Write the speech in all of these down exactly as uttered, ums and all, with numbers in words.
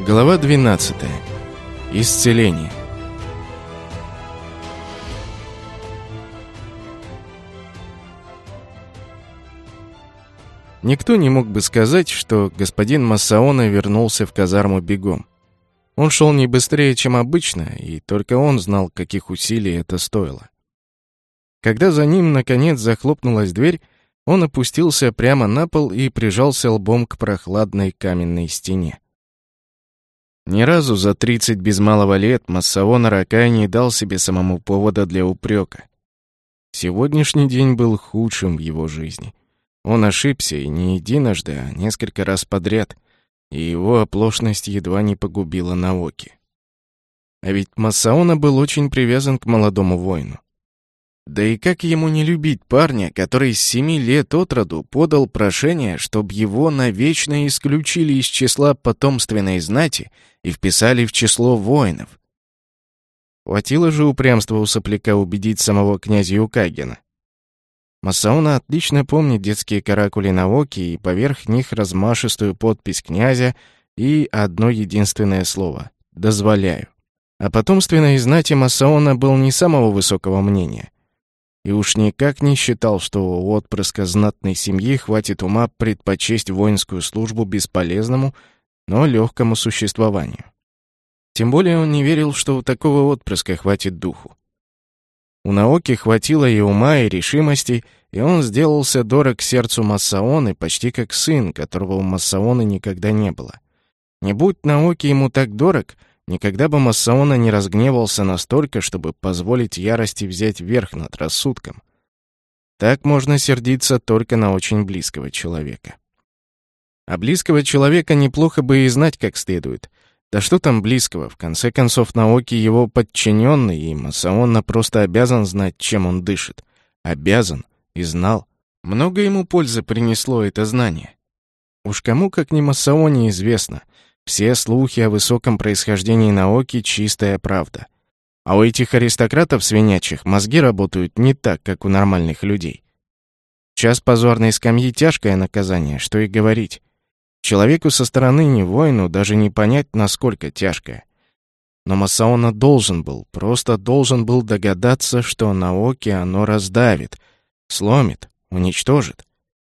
Глава двенадцатая. Исцеление. Никто не мог бы сказать, что господин Массаоне вернулся в казарму бегом. Он шел не быстрее, чем обычно, и только он знал, каких усилий это стоило. Когда за ним, наконец, захлопнулась дверь, он опустился прямо на пол и прижался лбом к прохладной каменной стене. Ни разу за тридцать без малого лет Массаоне Ракай не дал себе самому повода для упрека. Сегодняшний день был худшим в его жизни. Он ошибся и не единожды, а несколько раз подряд, и его оплошность едва не погубила Наоки. А ведь Массаоне был очень привязан к молодому воину. Да и как ему не любить парня, который с семи лет от роду подал прошение, чтобы его навечно исключили из числа потомственной знати и вписали в число воинов? Хватило же упрямства у сопляка убедить самого князя Юкагена. Массаоне отлично помнит детские каракули Наоки и поверх них размашистую подпись князя и одно единственное слово — «дозволяю». О потомственной знати Массаоне был не самого высокого мнения. И уж никак не считал, что у отпрыска знатной семьи хватит ума предпочесть воинскую службу бесполезному, но легкому существованию. Тем более он не верил, что у такого отпрыска хватит духу. У Наоки хватило и ума, и решимости, и он сделался дорог сердцу Массаоне почти как сын, которого у Массаоне никогда не было. Не будь Наоки ему так дорог, никогда бы Массаоне не разгневался настолько, чтобы позволить ярости взять верх над рассудком. Так можно сердиться только на очень близкого человека. А близкого человека неплохо бы и знать как следует. Да что там близкого, в конце концов Наоки его подчиненный, и Массаоне просто обязан знать, чем он дышит. Обязан и знал. Много ему пользы принесло это знание. Уж кому, как не Массаоне, известно — все слухи о высоком происхождении Наоки — чистая правда. А у этих аристократов свинячьих мозги работают не так, как у нормальных людей. Час позорной скамьи — тяжкое наказание, что и говорить. Человеку со стороны, не воину, даже не понять, насколько тяжкое. Но Массаоне должен был, просто должен был догадаться, что Наоки оно раздавит, сломит, уничтожит.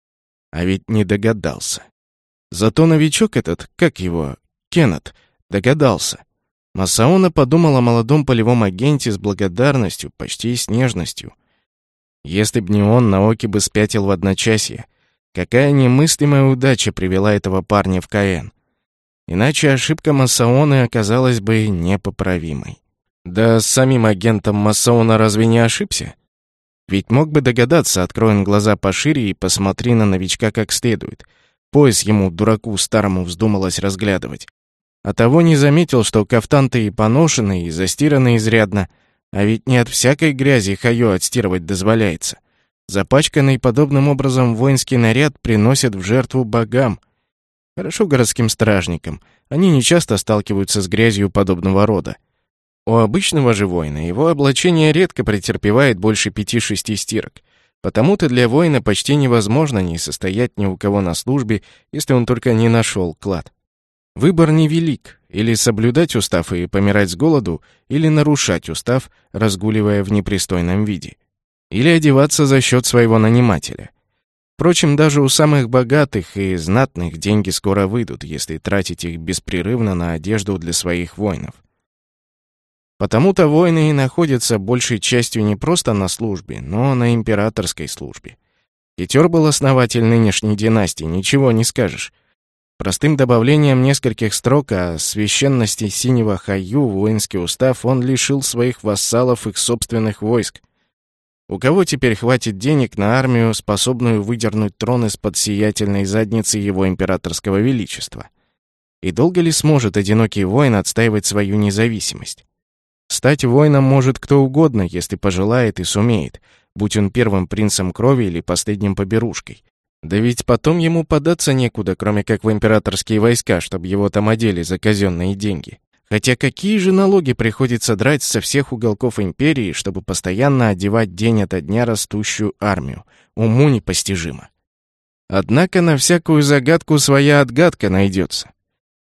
А ведь не догадался. Зато новичок этот, как его... Кеннет догадался. Массаоне подумал о молодом полевом агенте с благодарностью, почти с нежностью. Если б не он, Наоки бы спятил в одночасье. Какая немыслимая удача привела этого парня в Каэн. Иначе ошибка Массаоне оказалась бы непоправимой. Да с самим агентом Массаоне разве не ошибся? Ведь мог бы догадаться, открой он глаза пошире и посмотри на новичка как следует. Пояс ему, дураку старому, вздумалось разглядывать. А того не заметил, что кафтан-то и поношенный, и застиранный изрядно. А ведь не от всякой грязи хайо отстирывать дозволяется. Запачканный подобным образом воинский наряд приносят в жертву богам. Хорошо городским стражникам. Они нечасто сталкиваются с грязью подобного рода. У обычного же воина его облачение редко претерпевает больше пяти-шести стирок. Потому-то для воина почти невозможно не состоять ни у кого на службе, если он только не нашел клад. Выбор невелик: или соблюдать устав и помирать с голоду, или нарушать устав, разгуливая в непристойном виде. Или одеваться за счет своего нанимателя. Впрочем, даже у самых богатых и знатных деньги скоро выйдут, если тратить их беспрерывно на одежду для своих воинов. Потому-то воины и находятся большей частью не просто на службе, но на императорской службе. Хитер был основатель нынешней династии, ничего не скажешь. Простым добавлением нескольких строк о священности синего хайю в воинский устав он лишил своих вассалов их собственных войск. У кого теперь хватит денег на армию, способную выдернуть трон из-под сиятельной задницы его императорского величества? И долго ли сможет одинокий воин отстаивать свою независимость? Стать воином может кто угодно, если пожелает и сумеет, будь он первым принцем крови или последним поберушкой. Да ведь потом ему податься некуда, кроме как в императорские войска, чтобы его там одели за казенные деньги. Хотя какие же налоги приходится драть со всех уголков империи, чтобы постоянно одевать день ото дня растущую армию? Уму непостижимо. Однако на всякую загадку своя отгадка найдется.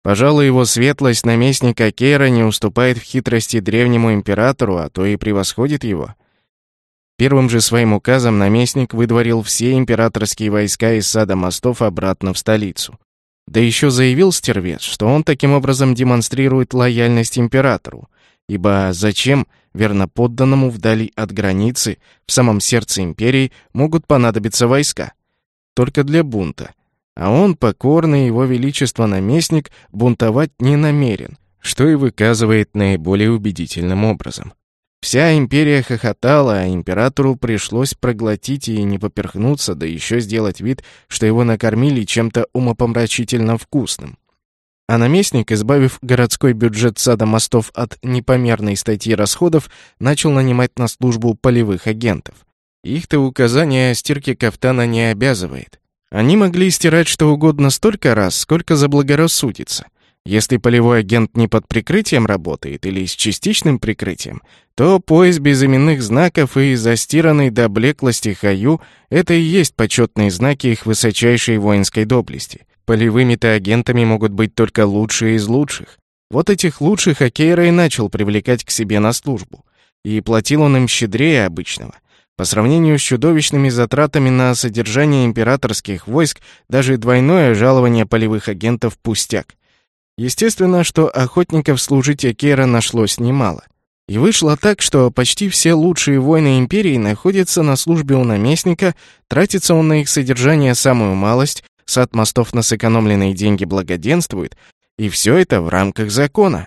Пожалуй, его светлость, наместник Акейра, не уступает в хитрости древнему императору, а то и превосходит его. Первым же своим указом наместник выдворил все императорские войска из сада мостов обратно в столицу. Да еще заявил стервец, что он таким образом демонстрирует лояльность императору, ибо зачем верноподданному вдали от границы, в самом сердце империи, могут понадобиться войска? Только для бунта. А он, покорный его величество наместник, бунтовать не намерен, что и выказывает наиболее убедительным образом. Вся империя хохотала, а императору пришлось проглотить и не поперхнуться, да еще сделать вид, что его накормили чем-то умопомрачительно вкусным. А наместник, избавив городской бюджет сада мостов от непомерной статьи расходов, начал нанимать на службу полевых агентов. Их-то указание о стирке кафтана не обязывает. Они могли стирать что угодно столько раз, сколько заблагорассудится. Если полевой агент не под прикрытием работает или с частичным прикрытием, то пояс без именных знаков и застиранный до блеклости хаю — это и есть почетные знаки их высочайшей воинской доблести. Полевыми-то агентами могут быть только лучшие из лучших. Вот этих лучших Акейра и начал привлекать к себе на службу. И платил он им щедрее обычного. По сравнению с чудовищными затратами на содержание императорских войск, даже двойное жалование полевых агентов — пустяк. Естественно, что охотников служить Акейра нашлось немало. И вышло так, что почти все лучшие воины империи находятся на службе у наместника, тратится он на их содержание самую малость, сад мостов на сэкономленные деньги благоденствует, и все это в рамках закона.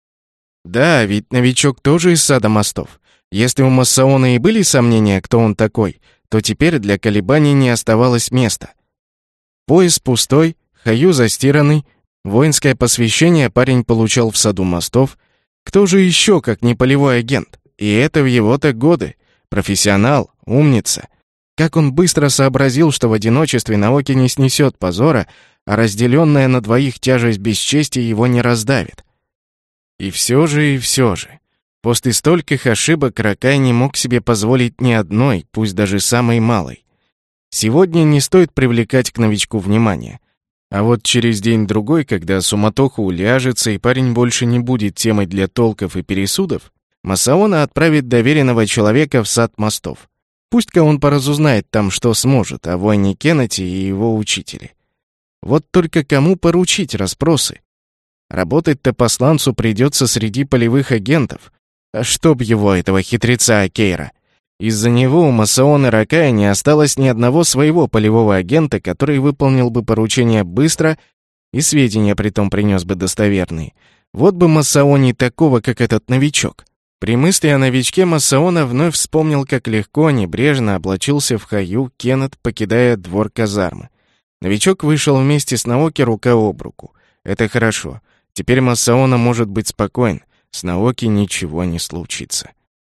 Да, ведь новичок тоже из сада мостов. Если у Массаона и были сомнения, кто он такой, то теперь для колебаний не оставалось места. Пояс пустой, хаю застиранный, воинское посвящение парень получал в саду мостов. Кто же еще, как не полевой агент? И это в его-то годы. Профессионал, умница. Как он быстро сообразил, что в одиночестве Наоки не снесет позора, а разделенная на двоих тяжесть бесчестия его не раздавит. И все же, и все же. После стольких ошибок Ракай не мог себе позволить ни одной, пусть даже самой малой. Сегодня не стоит привлекать к новичку внимание. А вот через день-другой, когда суматоха уляжется и парень больше не будет темой для толков и пересудов, Массаона отправит доверенного человека в сад мостов. Пусть-ка он поразузнает там, что сможет, о войне Кеннети и его учителе. Вот только кому поручить расспросы? Работать-то посланцу придется среди полевых агентов. А чтоб его, этого хитреца Акейра! Из-за него у Массаоны Ракая не осталось ни одного своего полевого агента, который выполнил бы поручение быстро и сведения притом принес бы достоверные. Вот бы Массаоне такого, как этот новичок. При мысли о новичке Массаона вновь вспомнил, как легко, небрежно облачился в хаю Кеннет, покидая двор казармы. Новичок вышел вместе с Наоки рука об руку. Это хорошо. Теперь Массаона может быть спокоен. С Наоки ничего не случится.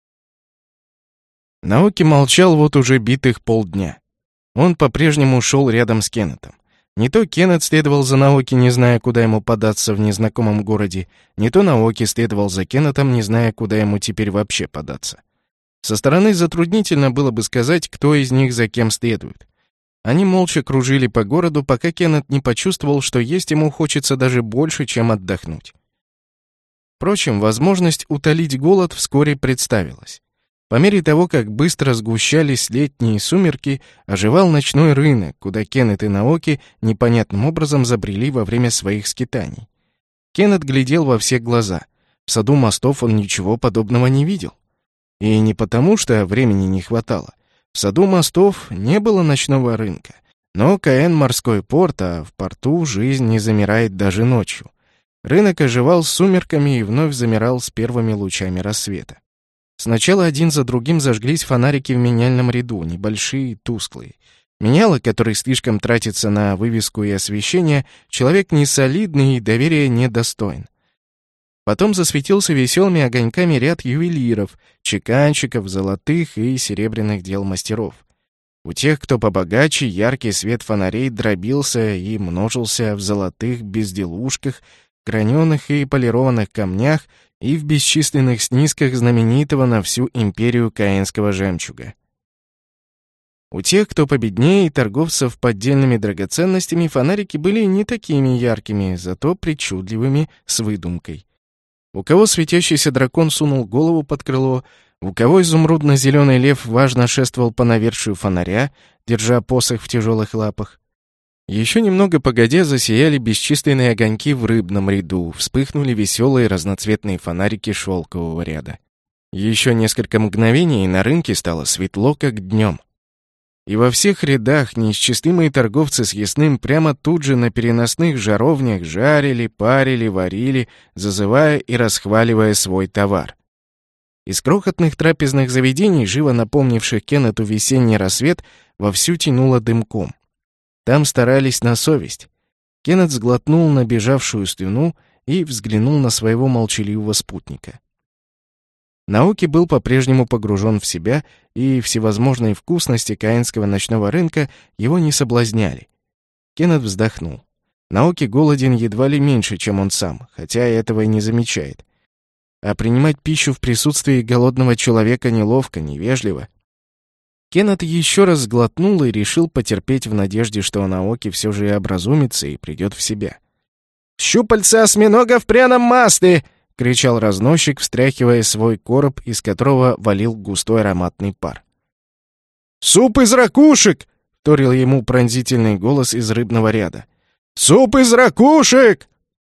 Наоки молчал вот уже битых полдня. Он по-прежнему шел рядом с Кеннетом. Не то Кеннет следовал за Наоки, не зная, куда ему податься в незнакомом городе, не то Наоки следовал за Кеннетом, не зная, куда ему теперь вообще податься. Со стороны затруднительно было бы сказать, кто из них за кем следует. Они молча кружили по городу, пока Кеннет не почувствовал, что есть ему хочется даже больше, чем отдохнуть. Впрочем, возможность утолить голод вскоре представилась. По мере того, как быстро сгущались летние сумерки, оживал ночной рынок, куда Кеннет и Наоки непонятным образом забрели во время своих скитаний. Кеннет глядел во все глаза. В саду мостов он ничего подобного не видел. И не потому, что времени не хватало. В саду мостов не было ночного рынка. Но Каэн — морской порт, а в порту жизнь не замирает даже ночью. Рынок оживал с сумерками и вновь замирал с первыми лучами рассвета. Сначала один за другим зажглись фонарики в меняльном ряду, небольшие и тусклые. Меняла, который слишком тратится на вывеску и освещение, человек несолидный и доверия недостоин. Потом засветился веселыми огоньками ряд ювелиров, чеканщиков, золотых и серебряных дел мастеров. У тех, кто побогаче, яркий свет фонарей дробился и множился в золотых безделушках, граненых и полированных камнях и в бесчисленных снисках знаменитого на всю империю каэнского жемчуга. У тех, кто победнее, и торговцев поддельными драгоценностями, фонарики были не такими яркими, зато причудливыми, с выдумкой. У кого светящийся дракон сунул голову под крыло, у кого изумрудно-зеленый лев важно шествовал по навершию фонаря, держа посох в тяжелых лапах. Еще немного погодя засияли бесчисленные огоньки в рыбном ряду, вспыхнули веселые разноцветные фонарики шелкового ряда. Еще несколько мгновений, и на рынке стало светло, как днем. И во всех рядах неисчислимые торговцы с ясным прямо тут же на переносных жаровнях жарили, парили, варили, зазывая и расхваливая свой товар. Из крохотных трапезных заведений, живо напомнивших Кеннету весенний рассвет, вовсю тянуло дымком. Там старались на совесть. Кеннет сглотнул набежавшую слюну и взглянул на своего молчаливого спутника. Наоки был по-прежнему погружен в себя, и всевозможные вкусности каинского ночного рынка его не соблазняли. Кеннет вздохнул. Наоки голоден едва ли меньше, чем он сам, хотя этого и не замечает. А принимать пищу в присутствии голодного человека неловко, невежливо. Кеннет еще раз сглотнул и решил потерпеть в надежде, что Наоки все же и образумится и придет в себя. «Щупальца осьминога в пряном масле!» — кричал разносчик, встряхивая свой короб, из которого валил густой ароматный пар. «Суп из ракушек!» — вторил ему пронзительный голос из рыбного ряда. «Суп из ракушек!»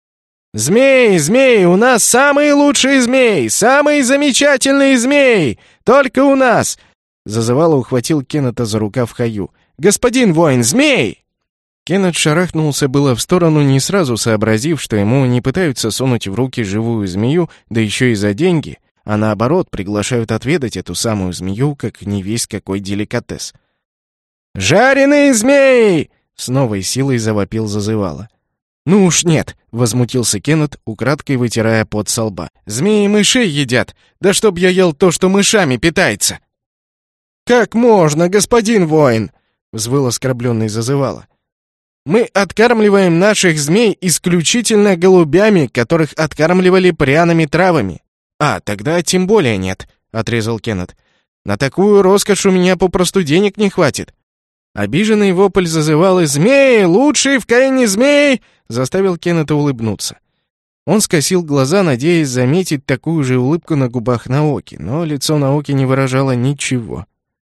«Змеи, змеи! У нас самые лучшие змеи! Самые замечательные змеи! Только у нас!» Зазывало ухватил Кеннета за рукав Хаю. «Господин воин, змей!» Кеннет шарахнулся было в сторону, не сразу сообразив, что ему не пытаются сунуть в руки живую змею, да еще и за деньги, а наоборот приглашают отведать эту самую змею, как невесть какой деликатес. «Жареные змеи!» — с новой силой завопил зазывало. «Ну уж нет!» — возмутился Кеннет, украдкой вытирая пот со лба. «Змеи мышей едят! Да чтоб я ел то, что мышами питается!» «Как можно, господин воин?» — взвыл оскорбленный зазывало. «Мы откармливаем наших змей исключительно голубями, которых откармливали пряными травами». «А, тогда тем более нет», — отрезал Кеннет. «На такую роскошь у меня попросту денег не хватит». Обиженный вопль зазывало «Змеи! Лучшие в Каине змеи!» заставил Кеннета улыбнуться. Он скосил глаза, надеясь заметить такую же улыбку на губах Наоки, но лицо Наоки не выражало ничего.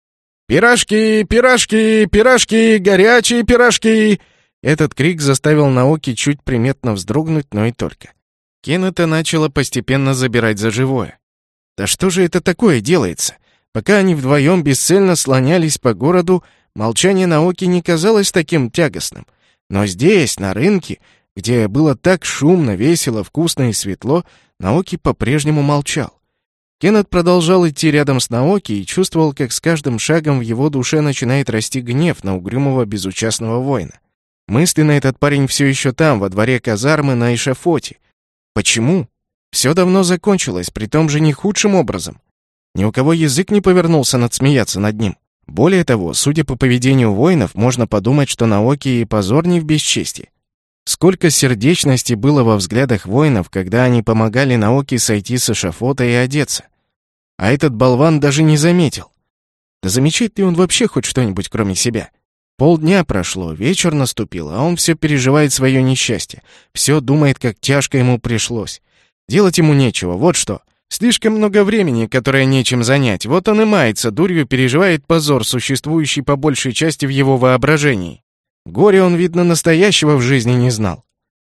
«Пирожки! Пирожки! Пирожки! Горячие пирожки!» Этот крик заставил Наоки чуть приметно вздрогнуть, но и только. Кеннета начало постепенно забирать за живое. Да что же это такое делается? Пока они вдвоем бесцельно слонялись по городу, молчание Наоки не казалось таким тягостным. Но здесь, на рынке, где было так шумно, весело, вкусно и светло, Наоки по-прежнему молчал. Кеннет продолжал идти рядом с Наоки и чувствовал, как с каждым шагом в его душе начинает расти гнев на угрюмого безучастного воина. Мысленно этот парень все еще там, во дворе казармы на эшафоте. Почему? Все давно закончилось, притом же не худшим образом. Ни у кого язык не повернулся надсмеяться над ним. Более того, судя по поведению воинов, можно подумать, что Наоки и позор не в бесчестии. Сколько сердечности было во взглядах воинов, когда они помогали Наоки сойти с эшафота и одеться. А этот болван даже не заметил. Да замечает ли он вообще хоть что-нибудь, кроме себя? Полдня прошло, вечер наступил, а он все переживает свое несчастье. Все думает, как тяжко ему пришлось. Делать ему нечего, вот что. Слишком много времени, которое нечем занять. Вот он и мается, дурью переживает позор, существующий по большей части в его воображении. Горе он, видно, настоящего в жизни не знал.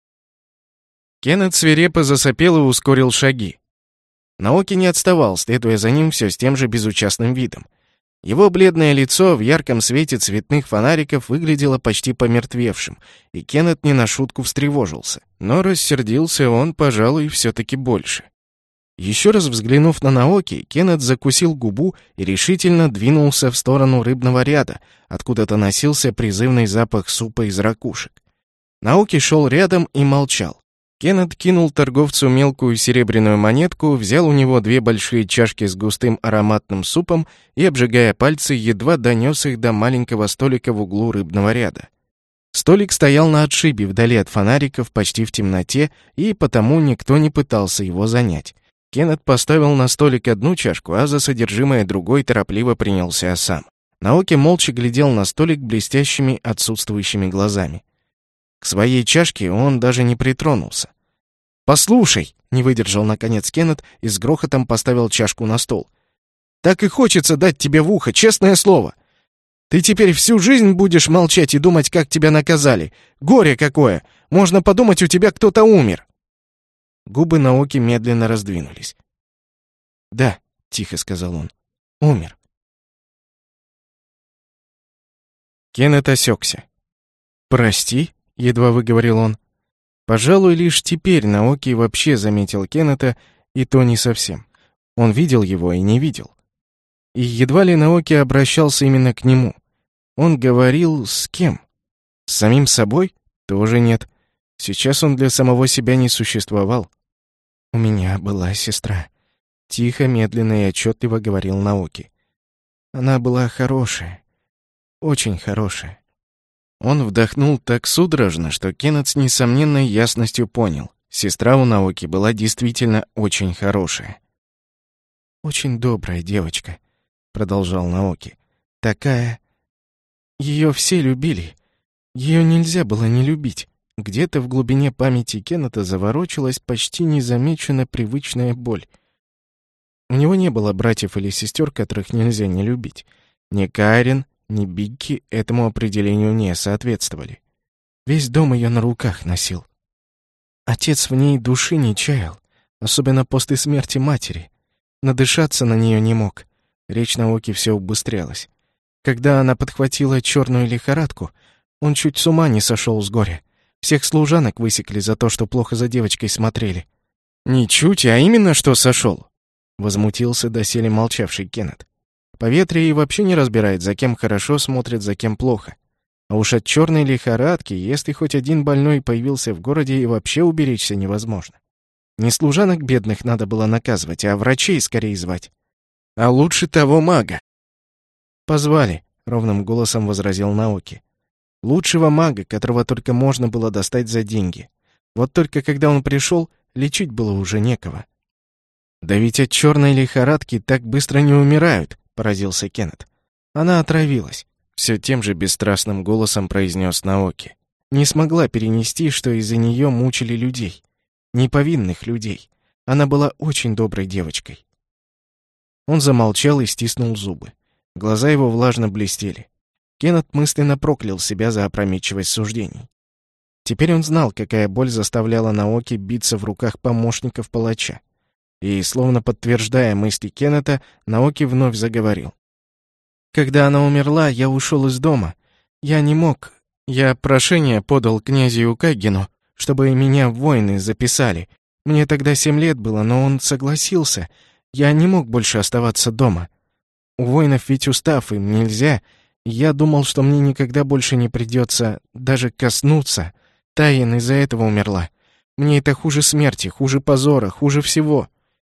Кеннет свирепо засопел и ускорил шаги. Наоки не отставал, следуя за ним все с тем же безучастным видом. Его бледное лицо в ярком свете цветных фонариков выглядело почти помертвевшим, и Кеннет не на шутку встревожился. Но рассердился он, пожалуй, все-таки больше. Еще раз взглянув на Наоки, Кеннет закусил губу и решительно двинулся в сторону рыбного ряда, откуда-то носился призывный запах супа из ракушек. Наоки шел рядом и молчал. Кеннет кинул торговцу мелкую серебряную монетку, взял у него две большие чашки с густым ароматным супом и, обжигая пальцы, едва донес их до маленького столика в углу рыбного ряда. Столик стоял на отшибе, вдали от фонариков, почти в темноте, и потому никто не пытался его занять. Кеннет поставил на столик одну чашку, а за содержимое другой торопливо принялся сам. Наоки молча глядел на столик блестящими отсутствующими глазами. К своей чашке он даже не притронулся. «Послушай!» — не выдержал наконец Кеннет и с грохотом поставил чашку на стол. «Так и хочется дать тебе в ухо, честное слово! Ты теперь всю жизнь будешь молчать и думать, как тебя наказали! Горе какое! Можно подумать, у тебя кто-то умер!» Губы Наоки медленно раздвинулись. «Да», — тихо сказал он, — «умер». Кеннет осекся. «Прости», — едва выговорил он. Пожалуй, лишь теперь Наоки вообще заметил Кеннета, и то не совсем. Он видел его и не видел. И едва ли Наоки обращался именно к нему. Он говорил с кем? С самим собой? Тоже нет. Сейчас он для самого себя не существовал. «У меня была сестра», — тихо, медленно и отчетливо говорил Наоки. «Она была хорошая, очень хорошая». Он вдохнул так судорожно, что Кеннет с несомненной ясностью понял. Сестра у Наоки была действительно очень хорошая. «Очень добрая девочка», — продолжал Наоки. «Такая... Ее все любили. Ее нельзя было не любить». Где-то в глубине памяти Кеннета заворочилась почти незамеченная привычная боль. У него не было братьев или сестер, которых нельзя не любить. Ни Карен, ни Бигги этому определению не соответствовали. Весь дом ее на руках носил. Отец в ней души не чаял, особенно после смерти матери. Надышаться на нее не мог. Речь Наоки все убыстрялась. Когда она подхватила черную лихорадку, он чуть с ума не сошел с горя. Всех служанок высекли за то, что плохо за девочкой смотрели. «Не чуть, а именно что сошел», — возмутился доселе молчавший Кеннет. Поветрие и вообще не разбирает, за кем хорошо смотрит, за кем плохо. А уж от черной лихорадки, если хоть один больной появился в городе, и вообще уберечься невозможно. Не служанок бедных надо было наказывать, а врачей скорее звать. А лучше того мага. «Позвали», — ровным голосом возразил Наоки. «Лучшего мага, которого только можно было достать за деньги. Вот только когда он пришел, лечить было уже некого». «Да ведь от черной лихорадки так быстро не умирают», — поразился Кеннет. «Она отравилась», — все тем же бесстрастным голосом произнес Наоки. «Не смогла перенести, что из-за нее мучили людей. Неповинных людей. Она была очень доброй девочкой». Он замолчал и стиснул зубы. Глаза его влажно блестели. Кеннет мысленно проклял себя за опрометчивость суждений. Теперь он знал, какая боль заставляла Наоки биться в руках помощников палача. И, словно подтверждая мысли Кеннета, Наоки вновь заговорил. «Когда она умерла, я ушел из дома. Я не мог. Я прошение подал князю Юкагину, чтобы меня в воины записали. Мне тогда семь лет было, но он согласился. Я не мог больше оставаться дома. У воинов ведь устав, им нельзя. Я думал, что мне никогда больше не придется даже коснуться. Таин из-за этого умерла. Мне это хуже смерти, хуже позора, хуже всего».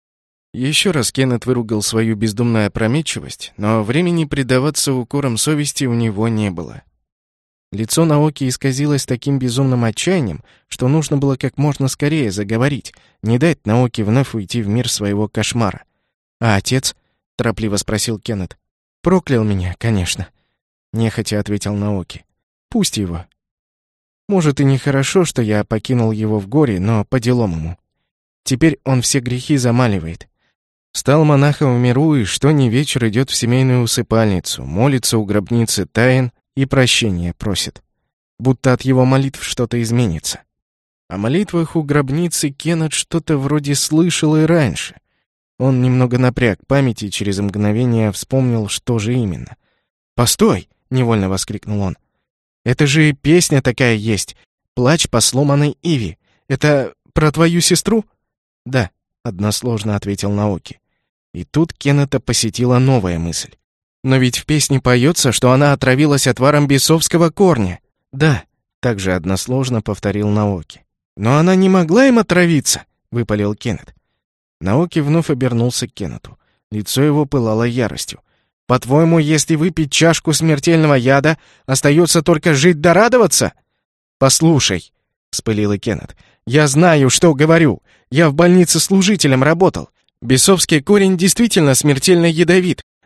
Еще раз Кеннет выругал свою бездумную опрометчивость, но времени предаваться укорам совести у него не было. Лицо Наоки исказилось таким безумным отчаянием, что нужно было как можно скорее заговорить, не дать Наоки вновь уйти в мир своего кошмара. «А отец?» — торопливо спросил Кеннет. «Проклял меня, конечно», — нехотя ответил Наоки. «Пусть его. Может, и нехорошо, что я покинул его в горе, но по делам ему. Теперь он все грехи замаливает. Стал монахом в миру, и что ни вечер идет в семейную усыпальницу, молится у гробницы Таин и прощения просит. Будто от его молитв что-то изменится. О молитвах у гробницы Кеннет что-то вроде слышал и раньше. Он немного напряг память и через мгновение вспомнил, что же именно. «Постой!» — невольно воскликнул он. «Это же песня такая есть. Плач по сломанной иве. Это про твою сестру?» «Да», — односложно ответил Наоки. И тут Кеннета посетила новая мысль. «Но ведь в песне поется, что она отравилась отваром бесовского корня». «Да», — также односложно повторил Наоки. «Но она не могла им отравиться», — выпалил Кеннет. Наоки вновь обернулся к Кеннету. Лицо его пылало яростью. «По-твоему, если выпить чашку смертельного яда, остается только жить да радоваться?» «Послушай», — вспылил Кеннет, — «я знаю, что говорю. Я в больнице служителем работал. Бесовский корень действительно смертельно ядовит,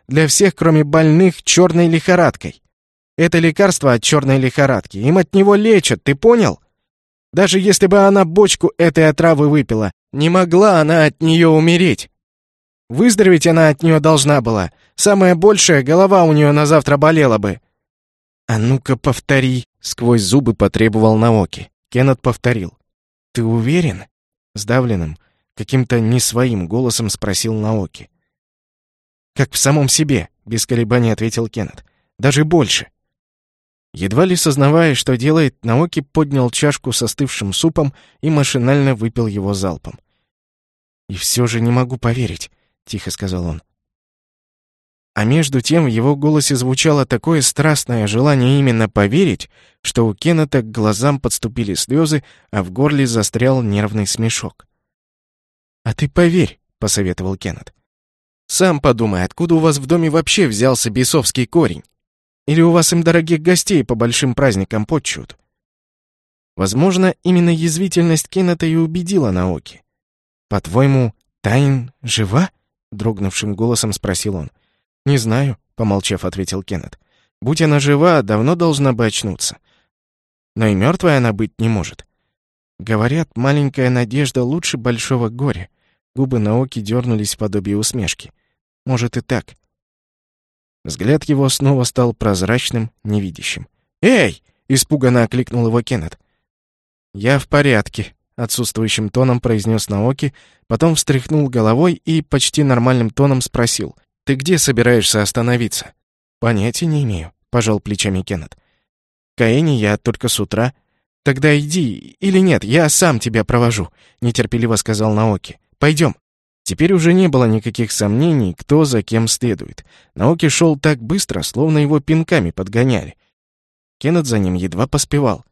Для всех, кроме больных черной лихорадкой. Это лекарство от черной лихорадки. Им от него лечат, ты понял? Даже если бы она бочку этой отравы выпила, не могла она от нее умереть. Выздороветь она от нее должна была. Самое большее, голова у нее на завтра болела бы. «А ну-ка, повтори!» — сквозь зубы потребовал Наоки. Кеннет повторил. «Ты уверен?» — сдавленным, каким-то не своим голосом спросил Наоки. «Как в самом себе», — без колебаний ответил Кеннет. «Даже больше». Едва ли сознавая, что делает, Наоки поднял чашку с остывшим супом и машинально выпил его залпом. «И все же не могу поверить», — тихо сказал он. А между тем в его голосе звучало такое страстное желание именно поверить, что у Кеннета к глазам подступили слезы, а в горле застрял нервный смешок. «А ты поверь», — посоветовал Кеннет. «Сам подумай, откуда у вас в доме вообще взялся бесовский корень? Или у вас им дорогих гостей по большим праздникам подчут?» Возможно, именно язвительность Кеннета и убедила Наоки. «По-твоему, Тайн жива?» — дрогнувшим голосом спросил он. «Не знаю», — помолчав, ответил Кеннет. «Будь она жива, давно должна бы очнуться. Но и мертвой она быть не может. Говорят, маленькая надежда лучше большого горя». Губы Наоки дернулись в подобие усмешки. «Может и так». Взгляд его снова стал прозрачным, невидящим. «Эй!» — испуганно окликнул его Кеннет. «Я в порядке», — отсутствующим тоном произнес Наоки, потом встряхнул головой и почти нормальным тоном спросил. «Ты где собираешься остановиться?» «Понятия не имею», — пожал плечами Кеннет. «В Каэне я только с утра». «Тогда иди, или нет, я сам тебя провожу», — нетерпеливо сказал Наоки. «Пойдем». Теперь уже не было никаких сомнений, кто за кем следует. Наоки шел так быстро, словно его пинками подгоняли. Кеннет за ним едва поспевал.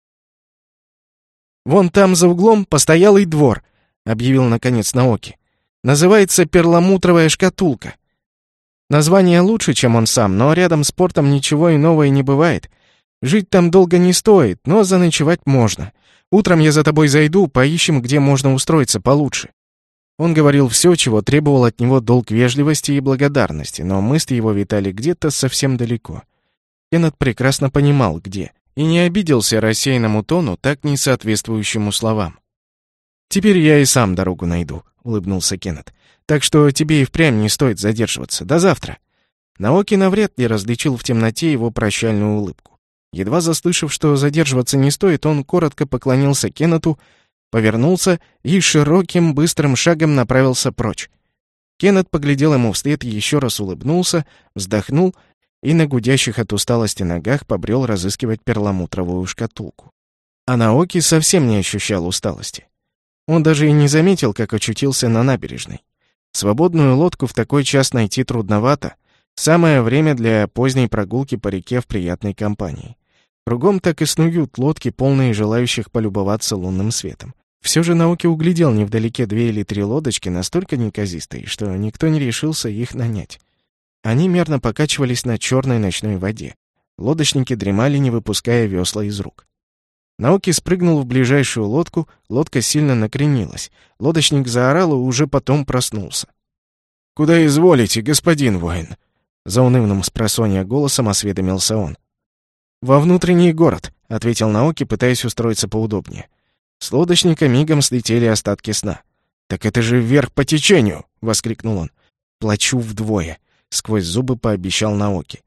«Вон там за углом постоялый двор», — объявил наконец Наоки. «Называется «Перламутровая шкатулка». Название лучше, чем он сам, но рядом с портом ничего иного и не бывает. Жить там долго не стоит, но заночевать можно. Утром я за тобой зайду, поищем, где можно устроиться получше». Он говорил все, чего требовал от него долг вежливости и благодарности, но мысли его витали где-то совсем далеко. Кеннет прекрасно понимал, где, и не обиделся рассеянному тону, так не соответствующему словам. «Теперь я и сам дорогу найду», — улыбнулся Кеннет. «Так что тебе и впрямь не стоит задерживаться. До завтра». Наоки навряд ли различил в темноте его прощальную улыбку. Едва заслышав, что задерживаться не стоит, он коротко поклонился Кеннету, повернулся и широким быстрым шагом направился прочь. Кеннет поглядел ему вслед, еще раз улыбнулся, вздохнул и на гудящих от усталости ногах побрел разыскивать перламутровую шкатулку. А Наоки совсем не ощущал усталости. Он даже и не заметил, как очутился на набережной. Свободную лодку в такой час найти трудновато. Самое время для поздней прогулки по реке в приятной компании. Кругом так и снуют лодки, полные желающих полюбоваться лунным светом. Все же Наоки углядел невдалеке две или три лодочки, настолько неказистые, что никто не решился их нанять. Они мерно покачивались на черной ночной воде. Лодочники дремали, не выпуская весла из рук. Наоки спрыгнул в ближайшую лодку, лодка сильно накренилась. Лодочник заорал и уже потом проснулся. «Куда изволите, господин воин?» За унывным спросонья голосом осведомился он. «Во внутренний город», — ответил Наоки, пытаясь устроиться поудобнее. С лодочника мигом слетели остатки сна. «Так это же вверх по течению!» — воскликнул он. «Плачу вдвое», — сквозь зубы пообещал Наоки.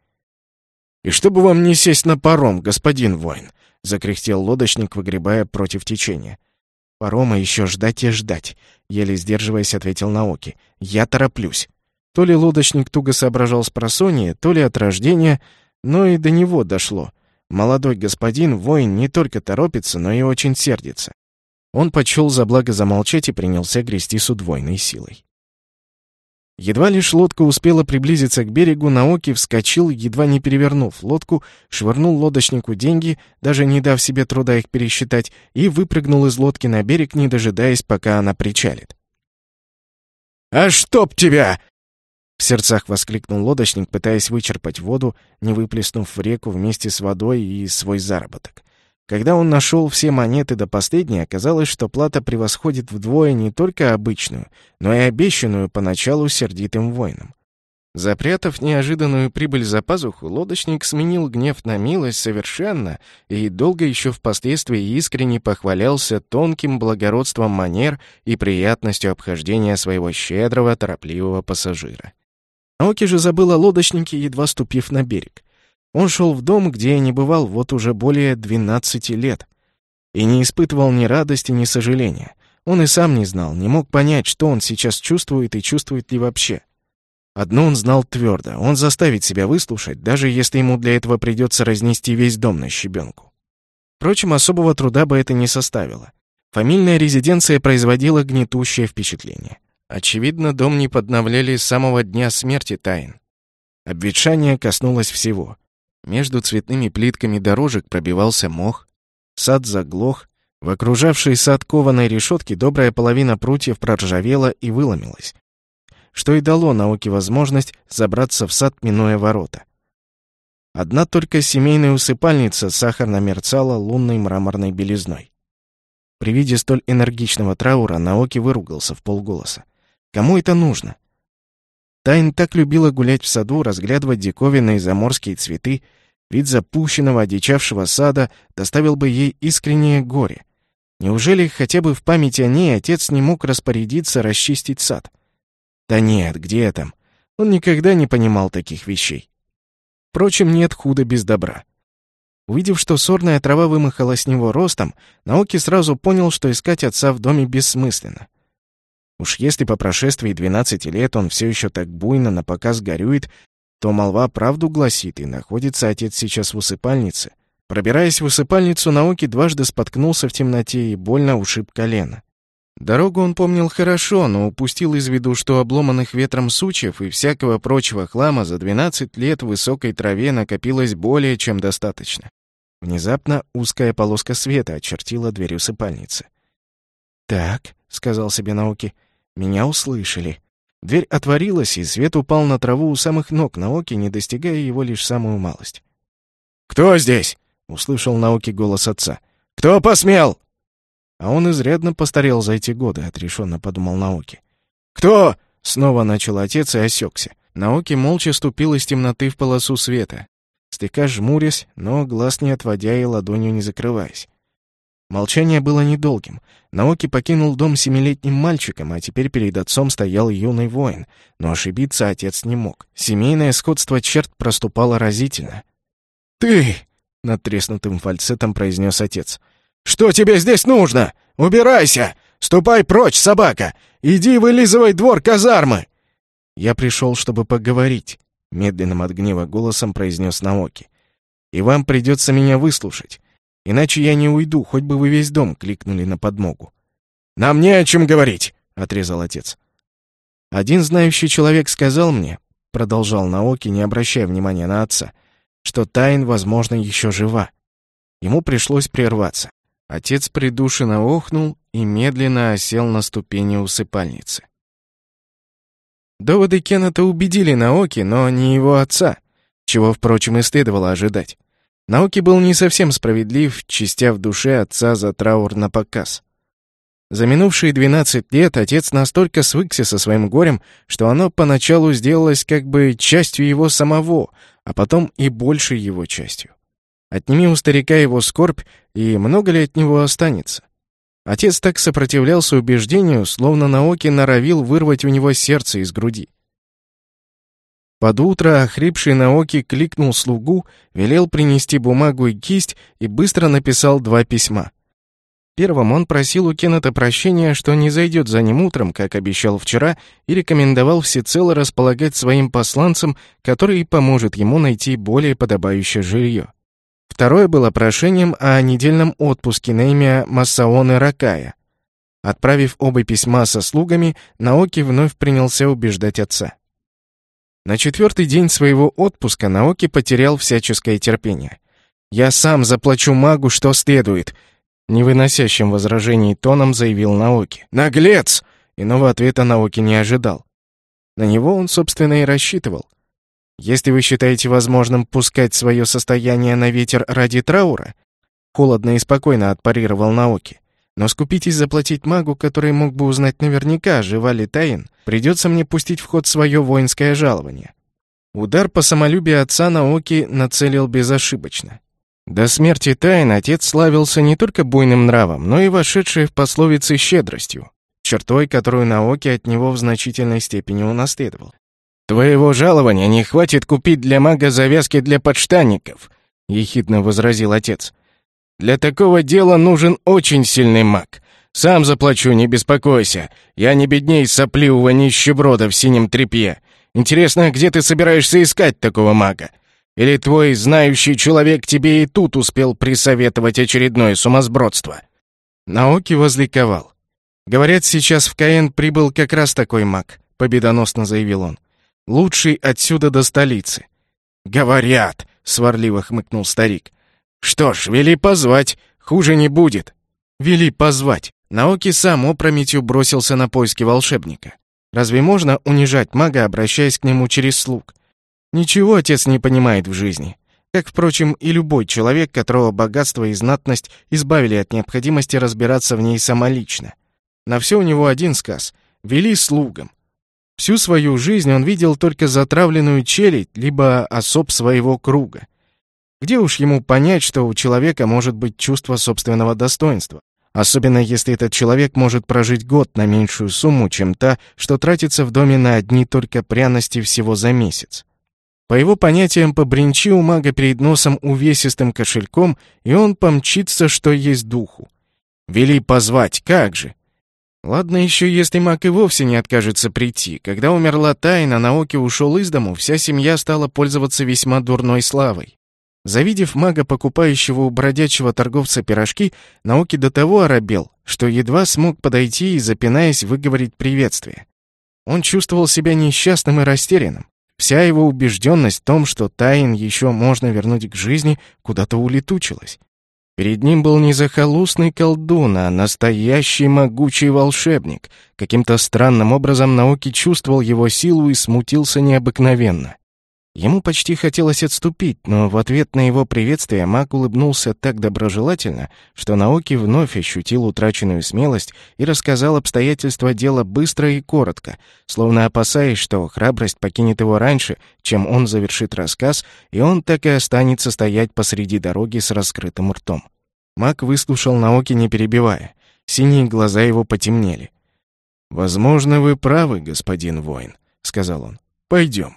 «И чтобы вам не сесть на паром, господин воин!» — закряхтел лодочник, выгребая против течения. «Парома еще ждать и ждать», — еле сдерживаясь, ответил Наоки. «Я тороплюсь». То ли лодочник туго соображал спросонья, то ли от рождения, но и до него дошло. Молодой господин, воин, не только торопится, но и очень сердится. Он почел за благо замолчать и принялся грести с удвоенной силой. Едва лишь лодка успела приблизиться к берегу, Наоки вскочил, едва не перевернув лодку, швырнул лодочнику деньги, даже не дав себе труда их пересчитать, и выпрыгнул из лодки на берег, не дожидаясь, пока она причалит. «А чтоб тебя!» В сердцах воскликнул лодочник, пытаясь вычерпать воду, не выплеснув в реку вместе с водой и свой заработок. Когда он нашел все монеты до последней, оказалось, что плата превосходит вдвое не только обычную, но и обещанную поначалу сердитым воином. Запрятав неожиданную прибыль за пазуху, лодочник сменил гнев на милость совершенно и долго еще впоследствии искренне похвалялся тонким благородством манер и приятностью обхождения своего щедрого, торопливого пассажира. Наоки же забыл о лодочнике, едва ступив на берег. Он шел в дом, где не бывал вот уже более двенадцати лет, и не испытывал ни радости, ни сожаления. Он и сам не знал, не мог понять, что он сейчас чувствует и чувствует ли вообще. Одно он знал твердо: он заставит себя выслушать, даже если ему для этого придется разнести весь дом на щебенку. Впрочем, особого труда бы это не составило. Фамильная резиденция производила гнетущее впечатление. Очевидно, дом не подновляли с самого дня смерти Тайн. Обветшание коснулось всего. Между цветными плитками дорожек пробивался мох, сад заглох, в окружавшей сад кованой решетки добрая половина прутьев проржавела и выломилась, что и дало Наоки возможность забраться в сад, минуя ворота. Одна только семейная усыпальница сахарно мерцала лунной мраморной белизной. При виде столь энергичного траура Наоки выругался вполголоса. Кому это нужно? Тайн так любила гулять в саду, разглядывать диковинные заморские цветы. Вид запущенного, одичавшего сада доставил бы ей искреннее горе. Неужели хотя бы в память о ней отец не мог распорядиться расчистить сад? Да нет, где там? Он никогда не понимал таких вещей. Впрочем, нет худа без добра. Увидев, что сорная трава вымахала с него ростом, Наоки сразу понял, что искать отца в доме бессмысленно. Уж если по прошествии двенадцати лет он все еще так буйно напоказ горюет, то молва правду гласит, и находится отец сейчас в усыпальнице. Пробираясь в усыпальницу, Наоки дважды споткнулся в темноте и больно ушиб колено. Дорогу он помнил хорошо, но упустил из виду, что обломанных ветром сучьев и всякого прочего хлама за двенадцать лет в высокой траве накопилось более чем достаточно. Внезапно узкая полоска света очертила дверь усыпальницы. «Так», — сказал себе Наоки, — «меня услышали». Дверь отворилась, и свет упал на траву у самых ног Наоки, не достигая его лишь самую малость. «Кто здесь?» — услышал Наоки голос отца. «Кто посмел?» А он изрядно постарел за эти годы, отрешенно подумал Наоки. «Кто?» — снова начал отец и осекся. Наоки молча ступил из темноты в полосу света, слегка жмурясь, но глаз не отводя и ладонью не закрываясь. Молчание было недолгим. Наоки покинул дом семилетним мальчиком, а теперь перед отцом стоял юный воин, но ошибиться отец не мог. Семейное сходство черт проступало разительно. «Ты!» — надтреснутым фальцетом произнес отец. «Что тебе здесь нужно? Убирайся! Ступай прочь, собака! Иди вылизывай двор казармы!» «Я пришел, чтобы поговорить», — медленным от гнева голосом произнес Наоки. «И вам придется меня выслушать. Иначе я не уйду, хоть бы вы весь дом кликнули на подмогу». «Нам не о чем говорить», — отрезал отец. «Один знающий человек сказал мне», — продолжал Наоки, не обращая внимания на отца, «что Тайн, возможно, еще жива». Ему пришлось прерваться. Отец придушенно охнул и медленно осел на ступени усыпальницы. Доводы Кеннета убедили Наоки, но не его отца, чего, впрочем, и следовало ожидать. Наоки был не совсем справедлив, чистя в душе отца за траур на показ. За минувшие двенадцать лет отец настолько свыкся со своим горем, что оно поначалу сделалось как бы частью его самого, а потом и большей его частью. Отними у старика его скорбь, и много ли от него останется? Отец так сопротивлялся убеждению, словно Наоки норовил вырвать у него сердце из груди. Под утро охрипший Наоки кликнул слугу, велел принести бумагу и кисть и быстро написал два письма. Первым он просил у Кеннета прощения, что не зайдет за ним утром, как обещал вчера, и рекомендовал всецело располагать своим посланцем, который поможет ему найти более подобающее жилье. Второе было прошением о недельном отпуске на имя Масаоны Ракая. Отправив оба письма со слугами, Наоки вновь принялся убеждать отца. На четвертый день своего отпуска Наоки потерял всяческое терпение. «Я сам заплачу магу, что следует», — невыносящим возражений тоном заявил Наоки. «Наглец!» Иного ответа Наоки не ожидал. На него он, собственно, и рассчитывал. «Если вы считаете возможным пускать свое состояние на ветер ради траура», холодно и спокойно отпарировал Наоки, «но скупитесь заплатить магу, который мог бы узнать наверняка, жива ли Тайн, придется мне пустить в ход свое воинское жалование». Удар по самолюбию отца Наоки нацелил безошибочно. До смерти Тайн отец славился не только буйным нравом, но и вошедшей в пословицы щедростью, чертой, которую Наоки от него в значительной степени унаследовал. «Твоего жалования не хватит купить для мага завязки для подштанников», — ехидно возразил отец. «Для такого дела нужен очень сильный маг. Сам заплачу, не беспокойся. Я не бедней сопливого нищеброда в синем тряпье. Интересно, где ты собираешься искать такого мага? Или твой знающий человек тебе и тут успел присоветовать очередное сумасбродство?» Наоки возликовал. «Говорят, сейчас в Каэн прибыл как раз такой маг», — победоносно заявил он. «Лучший отсюда до столицы». «Говорят», — сварливо хмыкнул старик. «Что ж, вели позвать, хуже не будет». «Вели позвать». Наоки сам опрометью бросился на поиски волшебника. Разве можно унижать мага, обращаясь к нему через слуг? Ничего отец не понимает в жизни. Как, впрочем, и любой человек, которого богатство и знатность избавили от необходимости разбираться в ней самолично. На все у него один сказ — вели слугам. Всю свою жизнь он видел только затравленную челядь, либо особ своего круга. Где уж ему понять, что у человека может быть чувство собственного достоинства? Особенно если этот человек может прожить год на меньшую сумму, чем та, что тратится в доме на одни только пряности всего за месяц. По его понятиям, побренчи у мага перед носом увесистым кошельком, и он помчится, что есть духу. Вели позвать, как же? Ладно еще, если маг и вовсе не откажется прийти. Когда умерла Тайна, Наоки ушел из дому, вся семья стала пользоваться весьма дурной славой. Завидев мага, покупающего у бродячего торговца пирожки, Наоки до того оробел, что едва смог подойти и, запинаясь, выговорить приветствие. Он чувствовал себя несчастным и растерянным. Вся его убежденность в том, что Тайн еще можно вернуть к жизни, куда-то улетучилась. Перед ним был не захолустный колдун, а настоящий могучий волшебник. Каким-то странным образом Наоки чувствовал его силу и смутился необыкновенно. Ему почти хотелось отступить, но в ответ на его приветствие маг улыбнулся так доброжелательно, что Наоки вновь ощутил утраченную смелость и рассказал обстоятельства дела быстро и коротко, словно опасаясь, что храбрость покинет его раньше, чем он завершит рассказ, и он так и останется стоять посреди дороги с раскрытым ртом. Маг выслушал Наоки, не перебивая. Синие глаза его потемнели. «Возможно, вы правы, господин воин», — сказал он. «Пойдем».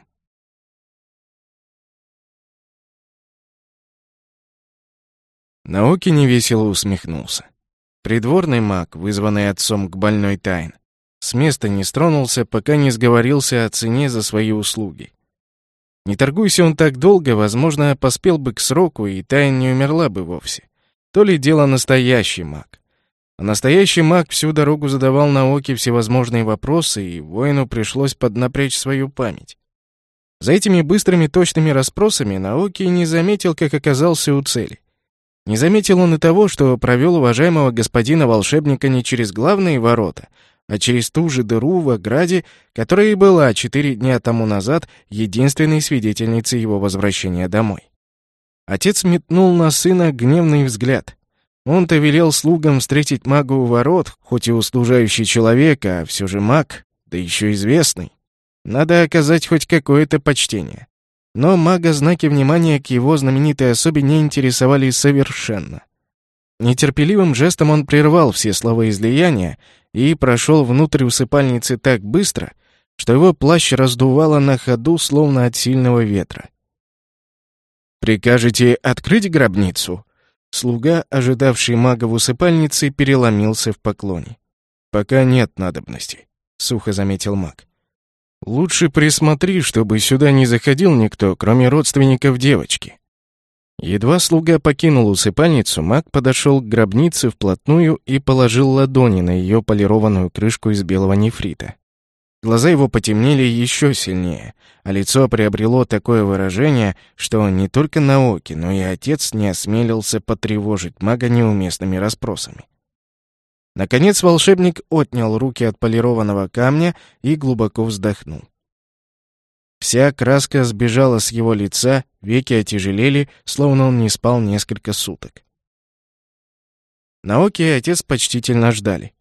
Наоки невесело усмехнулся. Придворный маг, вызванный отцом к больной Тайн, с места не стронулся, пока не сговорился о цене за свои услуги. Не торгуйся он так долго, возможно, поспел бы к сроку, и Тайн не умерла бы вовсе. То ли дело настоящий маг. А настоящий маг всю дорогу задавал Наоки всевозможные вопросы, и воину пришлось поднапрячь свою память. За этими быстрыми точными расспросами Наоки не заметил, как оказался у цели. Не заметил он и того, что провел уважаемого господина волшебника не через главные ворота, а через ту же дыру в ограде, которая и была четыре дня тому назад единственной свидетельницей его возвращения домой. Отец метнул на сына гневный взгляд. Он-то велел слугам встретить мага у ворот, хоть и услужающий человек, а все же маг, да еще известный. Надо оказать хоть какое-то почтение. Но мага знаки внимания к его знаменитой особе не интересовали совершенно. Нетерпеливым жестом он прервал все слова излияния и прошел внутрь усыпальницы так быстро, что его плащ раздувало на ходу, словно от сильного ветра. «Прикажете открыть гробницу?» Слуга, ожидавший мага в усыпальнице, переломился в поклоне. «Пока нет надобности», — сухо заметил маг. «Лучше присмотри, чтобы сюда не заходил никто, кроме родственников девочки». Едва слуга покинул усыпальницу, маг подошел к гробнице вплотную и положил ладони на ее полированную крышку из белого нефрита. Глаза его потемнели еще сильнее, а лицо приобрело такое выражение, что не только Наоки, но и отец не осмелился потревожить мага неуместными расспросами. Наконец волшебник отнял руки от полированного камня и глубоко вздохнул. Вся краска сбежала с его лица, веки отяжелели, словно он не спал несколько суток. Наоки и отец почтительно ждали.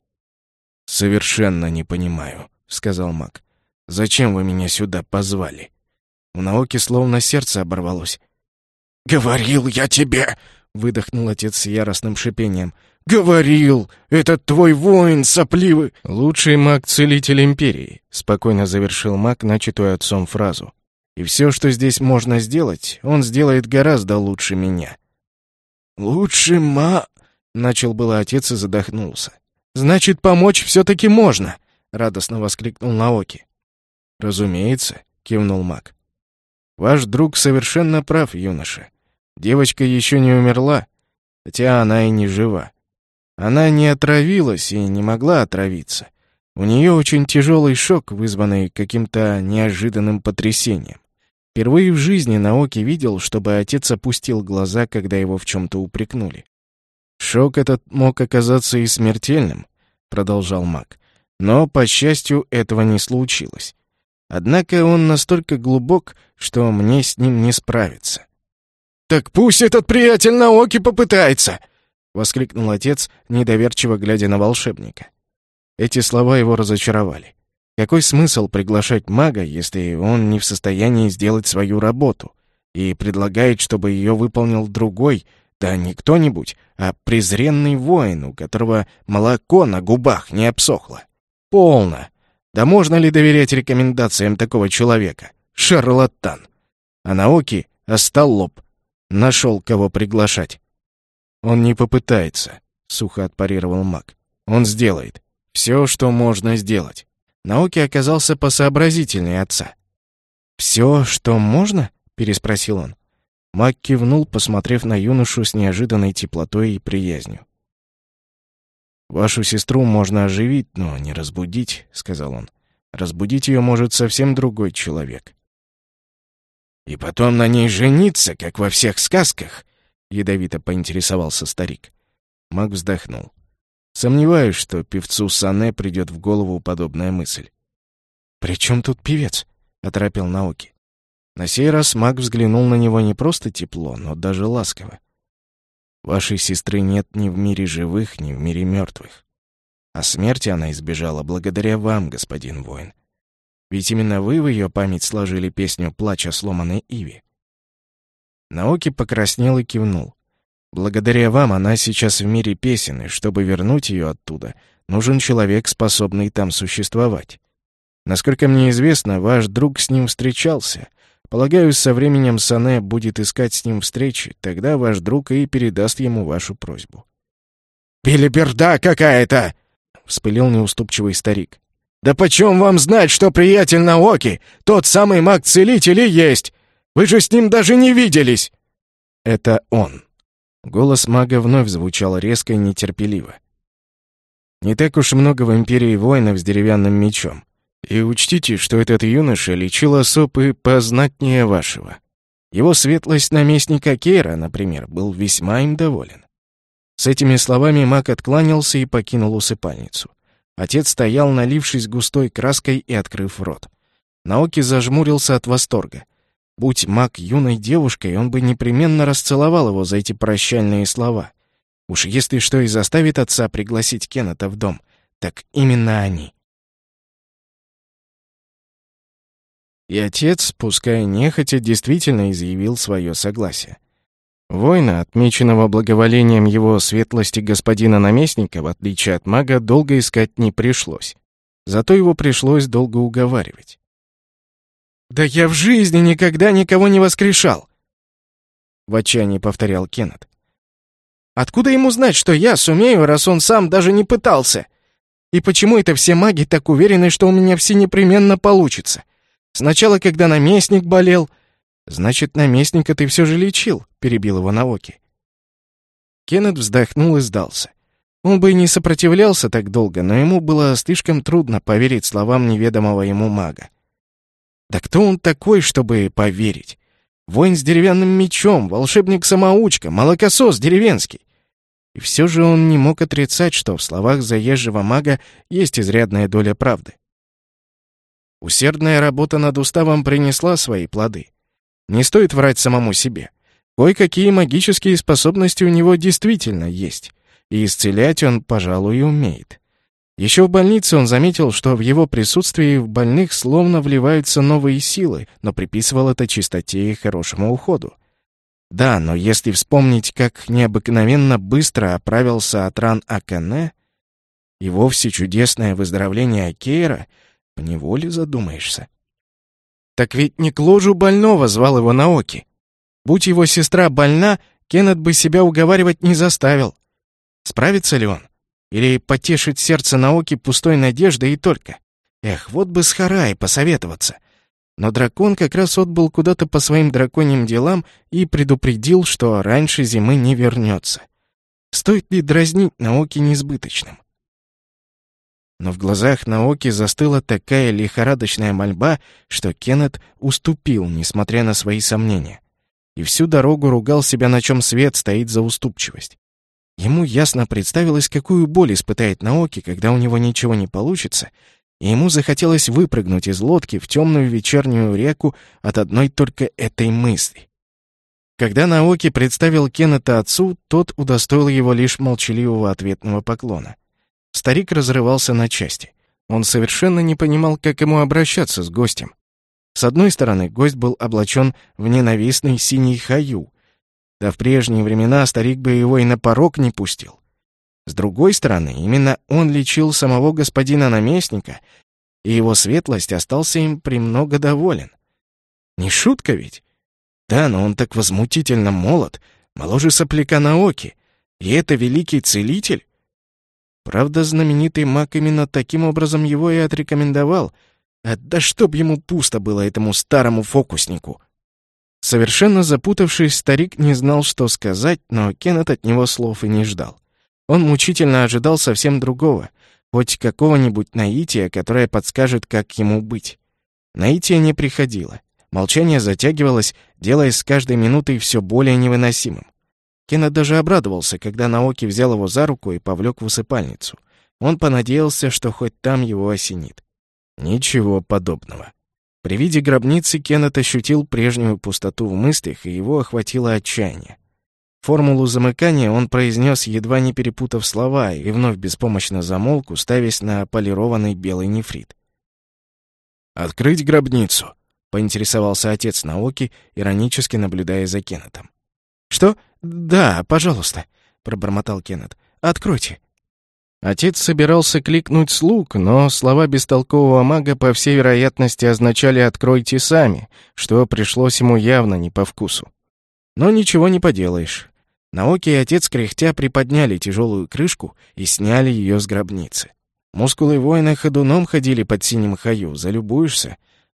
«Совершенно не понимаю», — сказал маг. «Зачем вы меня сюда позвали?» У Наоки словно сердце оборвалось. «Говорил я тебе!» — выдохнул отец с яростным шипением. «Говорил! Этот твой воин сопливый!» «Лучший маг-целитель Империи», — спокойно завершил маг начатую отцом фразу. «И все, что здесь можно сделать, он сделает гораздо лучше меня». «Лучше ма...» — начал было отец и задохнулся. «Значит, помочь все-таки можно!» — радостно воскликнул Наоки. «Разумеется», — кивнул маг. «Ваш друг совершенно прав, юноша. Девочка еще не умерла, хотя она и не жива. Она не отравилась и не могла отравиться. У нее очень тяжелый шок, вызванный каким-то неожиданным потрясением. Впервые в жизни Наоки видел, чтобы отец опустил глаза, когда его в чем-то упрекнули. «Шок этот мог оказаться и смертельным», — продолжал маг. «Но, по счастью, этого не случилось. Однако он настолько глубок, что мне с ним не справиться». «Так пусть этот приятель Наоки попытается!» — воскликнул отец, недоверчиво глядя на волшебника. Эти слова его разочаровали. Какой смысл приглашать мага, если он не в состоянии сделать свою работу и предлагает, чтобы ее выполнил другой, да не кто-нибудь, а презренный воин, у которого молоко на губах не обсохло? Полно! Да можно ли доверять рекомендациям такого человека? Шарлатан! А Наоки остолоп. Нашел, кого приглашать. «Он не попытается», — сухо отпарировал маг. «Он сделает все, что можно сделать». Наоки оказался посообразительнее отца. «Все, что можно?» — переспросил он. Маг кивнул, посмотрев на юношу с неожиданной теплотой и приязнью. «Вашу сестру можно оживить, но не разбудить», — сказал он. «Разбудить ее может совсем другой человек». «И потом на ней жениться, как во всех сказках?» — ядовито поинтересовался старик. Маг вздохнул. «Сомневаюсь, что певцу Сане придет в голову подобная мысль». «При чем тут певец?» — оторопел Наоки. На сей раз маг взглянул на него не просто тепло, но даже ласково. «Вашей сестры нет ни в мире живых, ни в мире мертвых. А смерти она избежала благодаря вам, господин воин. Ведь именно вы в ее память сложили песню «Плач о сломанной иве». Наоки покраснел и кивнул. Благодаря вам она сейчас в мире песен, и чтобы вернуть ее оттуда, нужен человек, способный там существовать. Насколько мне известно, ваш друг с ним встречался. Полагаю, со временем Сане будет искать с ним встречи, тогда ваш друг и передаст ему вашу просьбу». «Белиберда какая-то!» — вспылил неуступчивый старик. «Да почем вам знать, что приятель Наоки, тот самый маг-целитель и есть? Вы же с ним даже не виделись!» «Это он». Голос мага вновь звучал резко и нетерпеливо. «Не так уж много в Империи воинов с деревянным мечом. И учтите, что этот юноша лечил особы познатнее вашего. Его светлость наместника Кейра, например, был весьма им доволен». С этими словами маг откланялся и покинул усыпальницу. Отец стоял, налившись густой краской и открыв рот. Наоки зажмурился от восторга. Будь маг юной девушкой, он бы непременно расцеловал его за эти прощальные слова. Уж если что и заставит отца пригласить Кеннета в дом, так именно они. И отец, пускай нехотя, действительно изъявил свое согласие. Воина, отмеченного благоволением его светлости господина наместника, в отличие от мага, долго искать не пришлось. Зато его пришлось долго уговаривать. «Да я в жизни никогда никого не воскрешал!» — в отчаянии повторял Кеннет. «Откуда ему знать, что я сумею, раз он сам даже не пытался? И почему это все маги так уверены, что у меня все непременно получится? Сначала, когда наместник болел...» «Значит, наместника ты все же лечил», — перебил его Наоки. Кеннет вздохнул и сдался. Он бы и не сопротивлялся так долго, но ему было слишком трудно поверить словам неведомого ему мага. Да кто он такой, чтобы поверить? Воин с деревянным мечом, волшебник-самоучка, молокосос деревенский. И все же он не мог отрицать, что в словах заезжего мага есть изрядная доля правды. Усердная работа над уставом принесла свои плоды. Не стоит врать самому себе. Кое-какие магические способности у него действительно есть, и исцелять он, пожалуй, умеет. Еще в больнице он заметил, что в его присутствии в больных словно вливаются новые силы, но приписывал это чистоте и хорошему уходу. Да, но если вспомнить, как необыкновенно быстро оправился от ран Акане, и вовсе чудесное выздоровление Кейра, поневоле задумаешься. Так ведь не к ложу больного звал его Наоки. Будь его сестра больна, Кеннет бы себя уговаривать не заставил. Справится ли он? Или потешит сердце Наоки пустой надеждой и только? Эх, вот бы с Харай посоветоваться. Но дракон как раз отбыл куда-то по своим драконьим делам и предупредил, что раньше зимы не вернется. Стоит ли дразнить Наоки несбыточным? Но в глазах Наоки застыла такая лихорадочная мольба, что Кеннет уступил, несмотря на свои сомнения. И всю дорогу ругал себя, на чем свет стоит за уступчивость. Ему ясно представилось, какую боль испытает Наоки, когда у него ничего не получится, и ему захотелось выпрыгнуть из лодки в темную вечернюю реку от одной только этой мысли. Когда Наоки представил Кеннета отцу, тот удостоил его лишь молчаливого ответного поклона. Старик разрывался на части. Он совершенно не понимал, как ему обращаться с гостем. С одной стороны, гость был облачен в ненавистный синий хаю. Да в прежние времена старик бы его и на порог не пустил. С другой стороны, именно он лечил самого господина-наместника, и его светлость остался им премного доволен. Не шутка ведь? Да, но он так возмутительно молод, моложе сопляка Наоки, и это великий целитель. Правда, знаменитый маг именно таким образом его и отрекомендовал. А да чтоб ему пусто было, этому старому фокуснику. Совершенно запутавшись, старик не знал, что сказать, но Кеннет от него слов и не ждал. Он мучительно ожидал совсем другого, хоть какого-нибудь наития, которое подскажет, как ему быть. Наития не приходило. Молчание затягивалось, делаясь с каждой минутой все более невыносимым. Кеннет даже обрадовался, когда Наоки взял его за руку и повлек в усыпальницу. Он понадеялся, что хоть там его осенит. Ничего подобного. При виде гробницы Кеннет ощутил прежнюю пустоту в мыслях, и его охватило отчаяние. Формулу замыкания он произнес, едва не перепутав слова, и вновь беспомощно замолк, уставясь на полированный белый нефрит. «Открыть гробницу?» — поинтересовался отец Наоки, иронически наблюдая за Кеннетом. «Что? Да, пожалуйста», — пробормотал Кеннет. «Откройте». Отец собирался кликнуть слуг, но слова бестолкового мага, по всей вероятности, означали «откройте сами», что пришлось ему явно не по вкусу. Но ничего не поделаешь. Наоки и отец кряхтя приподняли тяжелую крышку и сняли ее с гробницы. Мускулы воина ходуном ходили под синим хаю, залюбуешься.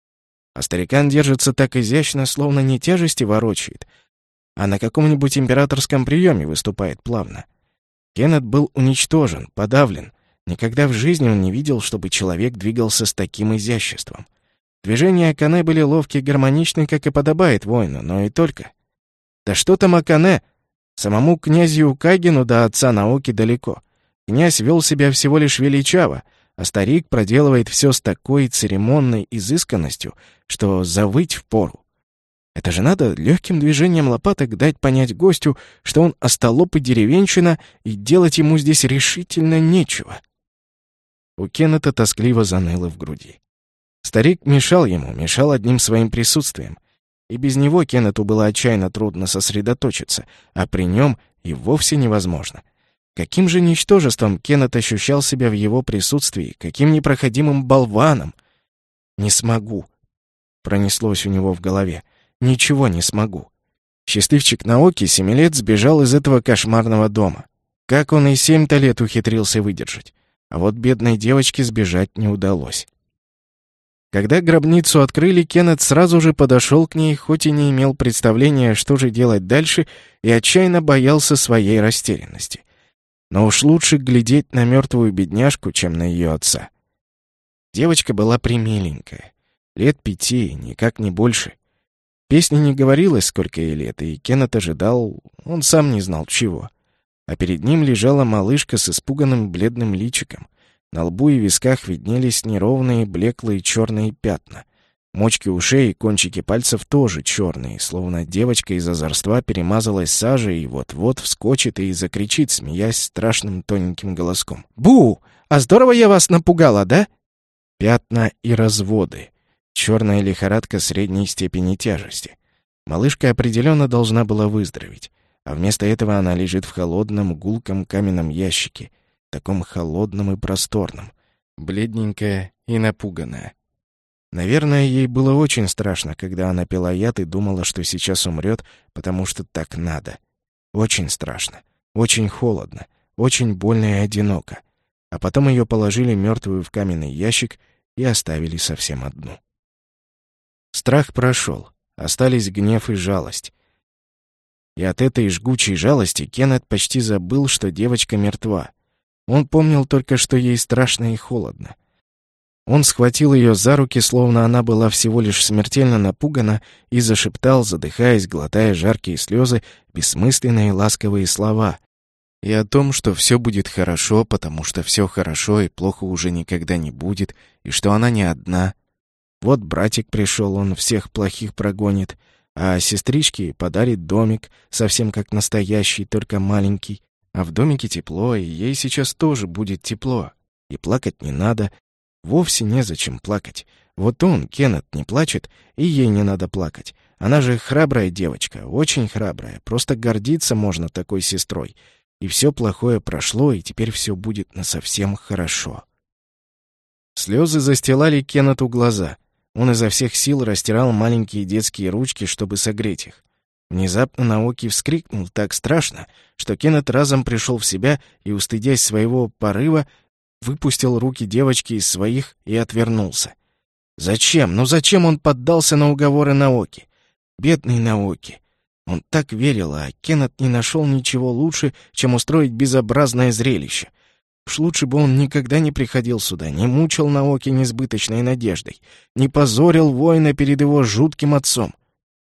А старикан держится так изящно, словно не тяжести ворочает, а на каком-нибудь императорском приеме выступает плавно. Кеннет был уничтожен, подавлен. Никогда в жизни он не видел, чтобы человек двигался с таким изяществом. Движения Акане были ловкие и гармоничны, как и подобает воину, но и только. Да что там Акане? Самому князю Кагину до отца Наоки далеко. Князь вел себя всего лишь величаво, а старик проделывает все с такой церемонной изысканностью, что завыть впору. Это же надо легким движением лопаток дать понять гостю, что он остолоп и деревенщина, и делать ему здесь решительно нечего. У Кеннета тоскливо заныло в груди. Старик мешал ему, мешал одним своим присутствием. И без него Кеннету было отчаянно трудно сосредоточиться, а при нем и вовсе невозможно. Каким же ничтожеством Кеннет ощущал себя в его присутствии, каким непроходимым болваном. «Не смогу», — пронеслось у него в голове. «Ничего не смогу». Счастливчик Наоки семи лет сбежал из этого кошмарного дома. Как он и семь-то лет ухитрился выдержать. А вот бедной девочке сбежать не удалось. Когда гробницу открыли, Кеннет сразу же подошел к ней, хоть и не имел представления, что же делать дальше, и отчаянно боялся своей растерянности. Но уж лучше глядеть на мертвую бедняжку, чем на ее отца. Девочка была примиленькая, лет пяти, никак не больше. Песни не говорилось, сколько ей лет, и Кеннет ожидал, он сам не знал чего. А перед ним лежала малышка с испуганным бледным личиком. На лбу и висках виднелись неровные, блеклые черные пятна. Мочки ушей и кончики пальцев тоже черные, словно девочка из озорства перемазалась сажей и вот-вот вскочит и закричит, смеясь страшным тоненьким голоском. «Бу! А здорово я вас напугала, да?» Пятна и разводы. Черная лихорадка средней степени тяжести. Малышка определенно должна была выздороветь, а вместо этого она лежит в холодном, гулком каменном ящике, таком холодном и просторном, бледненькая и напуганная. Наверное, ей было очень страшно, когда она пила яд и думала, что сейчас умрет, потому что так надо. Очень страшно, очень холодно, очень больно и одиноко. А потом ее положили мертвую в каменный ящик и оставили совсем одну. Страх прошел, остались гнев и жалость. И от этой жгучей жалости Кеннет почти забыл, что девочка мертва. Он помнил только, что ей страшно и холодно. Он схватил ее за руки, словно она была всего лишь смертельно напугана, и зашептал, задыхаясь, глотая жаркие слезы, бессмысленные ласковые слова. И о том, что все будет хорошо, потому что все хорошо и плохо уже никогда не будет, и что она не одна. Вот братик пришел, он всех плохих прогонит, а сестричке подарит домик, совсем как настоящий, только маленький. А в домике тепло, и ей сейчас тоже будет тепло. И плакать не надо. Вовсе незачем плакать. Вот он, Кеннет, не плачет, и ей не надо плакать. Она же храбрая девочка, очень храбрая. Просто гордиться можно такой сестрой. И все плохое прошло, и теперь все будет насовсем хорошо. Слезы застилали Кеннету глаза. Он изо всех сил растирал маленькие детские ручки, чтобы согреть их. Внезапно Наоки вскрикнул так страшно, что Кеннет разом пришел в себя и, устыдясь своего порыва, выпустил руки девочки из своих и отвернулся. Зачем? Ну зачем он поддался на уговоры Наоки? Бедный Наоки. Он так верил, а Кеннет не нашел ничего лучше, чем устроить безобразное зрелище. Уж лучше бы он никогда не приходил сюда, не мучил Наоки несбыточной надеждой, не позорил воина перед его жутким отцом.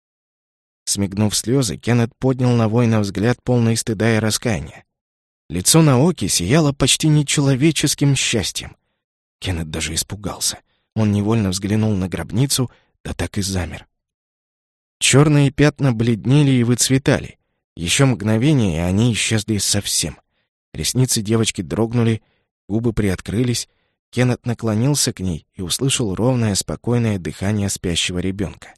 Смигнув слезы, Кеннет поднял на воина взгляд, полный стыда и раскаяния. Лицо Наоки сияло почти нечеловеческим счастьем. Кеннет даже испугался. Он невольно взглянул на гробницу, да так и замер. Черные пятна бледнели и выцветали. Еще мгновение, и они исчезли совсем. Ресницы девочки дрогнули, губы приоткрылись. Кеннет наклонился к ней и услышал ровное, спокойное дыхание спящего ребенка.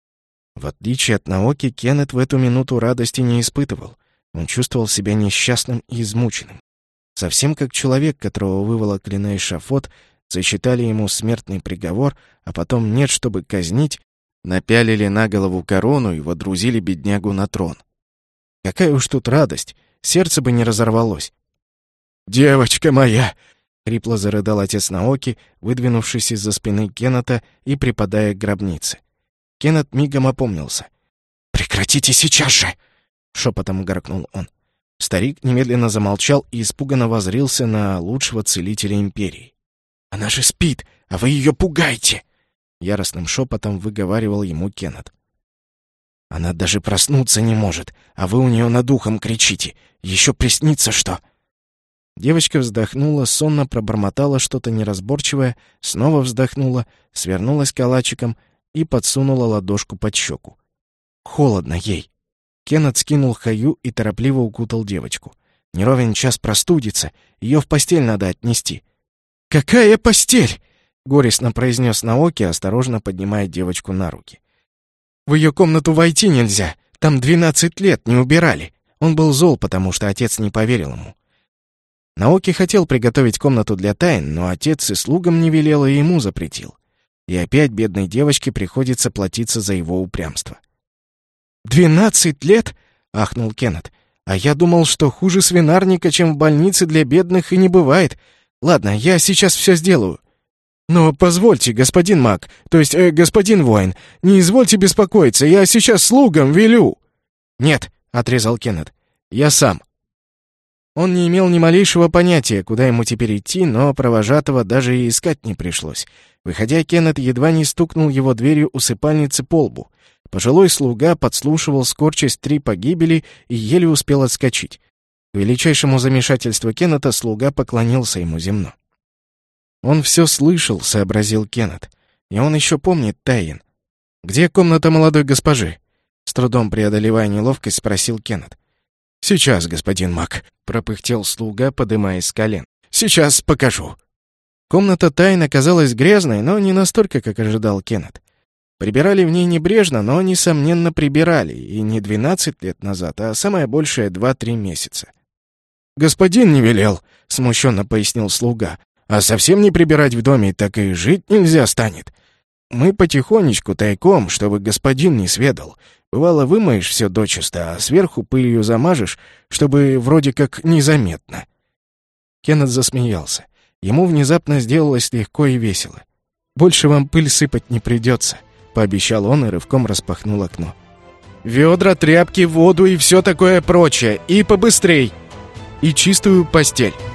В отличие от Наоки, Кеннет в эту минуту радости не испытывал. Он чувствовал себя несчастным и измученным. Совсем как человек, которого выволокли на эшафот, засчитали ему смертный приговор, а потом нет, чтобы казнить, напялили на голову корону и водрузили беднягу на трон. Какая уж тут радость, сердце бы не разорвалось. «Девочка моя!» — хрипло зарыдал отец Наоки, выдвинувшись из-за спины Кеннета и припадая к гробнице. Кеннет мигом опомнился. «Прекратите сейчас же!» — шепотом гаркнул он. Старик немедленно замолчал и испуганно воззрился на лучшего целителя империи. «Она же спит, а вы ее пугаете!» — яростным шепотом выговаривал ему Кеннет. «Она даже проснуться не может, а вы у нее над ухом кричите. Еще приснится что!» Девочка вздохнула, сонно пробормотала что-то неразборчивое, снова вздохнула, свернулась калачиком и подсунула ладошку под щеку. Холодно ей. Кеннет скинул хаю и торопливо укутал девочку. Не ровен час простудится, ее в постель надо отнести. «Какая постель?» — горестно произнес Наоки, осторожно поднимая девочку на руки. «В ее комнату войти нельзя, там двенадцать лет не убирали». Он был зол, потому что отец не поверил ему. Наоки хотел приготовить комнату для тайн, но отец и слугам не велел и ему запретил. И опять бедной девочке приходится платиться за его упрямство. «Двенадцать лет?» — ахнул Кеннет. «А я думал, что хуже свинарника, чем в больнице для бедных, и не бывает. Ладно, я сейчас все сделаю». «Но позвольте, господин маг, то есть э, господин воин, не извольте беспокоиться, я сейчас слугам велю». «Нет», — отрезал Кеннет, — «я сам». Он не имел ни малейшего понятия, куда ему теперь идти, но провожатого даже и искать не пришлось. Выходя, Кеннет едва не стукнул его дверью усыпальницы по лбу. Пожилой слуга подслушивал, скорчась три погибели, и еле успел отскочить. К величайшему замешательству Кеннета слуга поклонился ему земно. «Он все слышал», — сообразил Кеннет. «И он еще помнит Тайен. Где комната молодой госпожи?» С трудом преодолевая неловкость, спросил Кеннет. «Сейчас, господин маг», — пропыхтел слуга, подымаясь с колен. Сейчас покажу». Комната тайн оказалась грязной, но не настолько, как ожидал Кеннет. Прибирали в ней небрежно, но, несомненно, прибирали, и не двенадцать лет назад, а самое большее два-три месяца. «Господин не велел», — смущенно пояснил слуга. «А совсем не прибирать в доме, так и жить нельзя станет. Мы потихонечку, тайком, чтобы господин не сведал. Бывало, вымоешь все дочисто, а сверху пылью замажешь, чтобы вроде как незаметно». Кеннет засмеялся. Ему внезапно сделалось легко и весело. «Больше вам пыль сыпать не придется», — пообещал он и рывком распахнул окно. «Ведра, тряпки, воду и все такое прочее, и побыстрей!» «И чистую постель».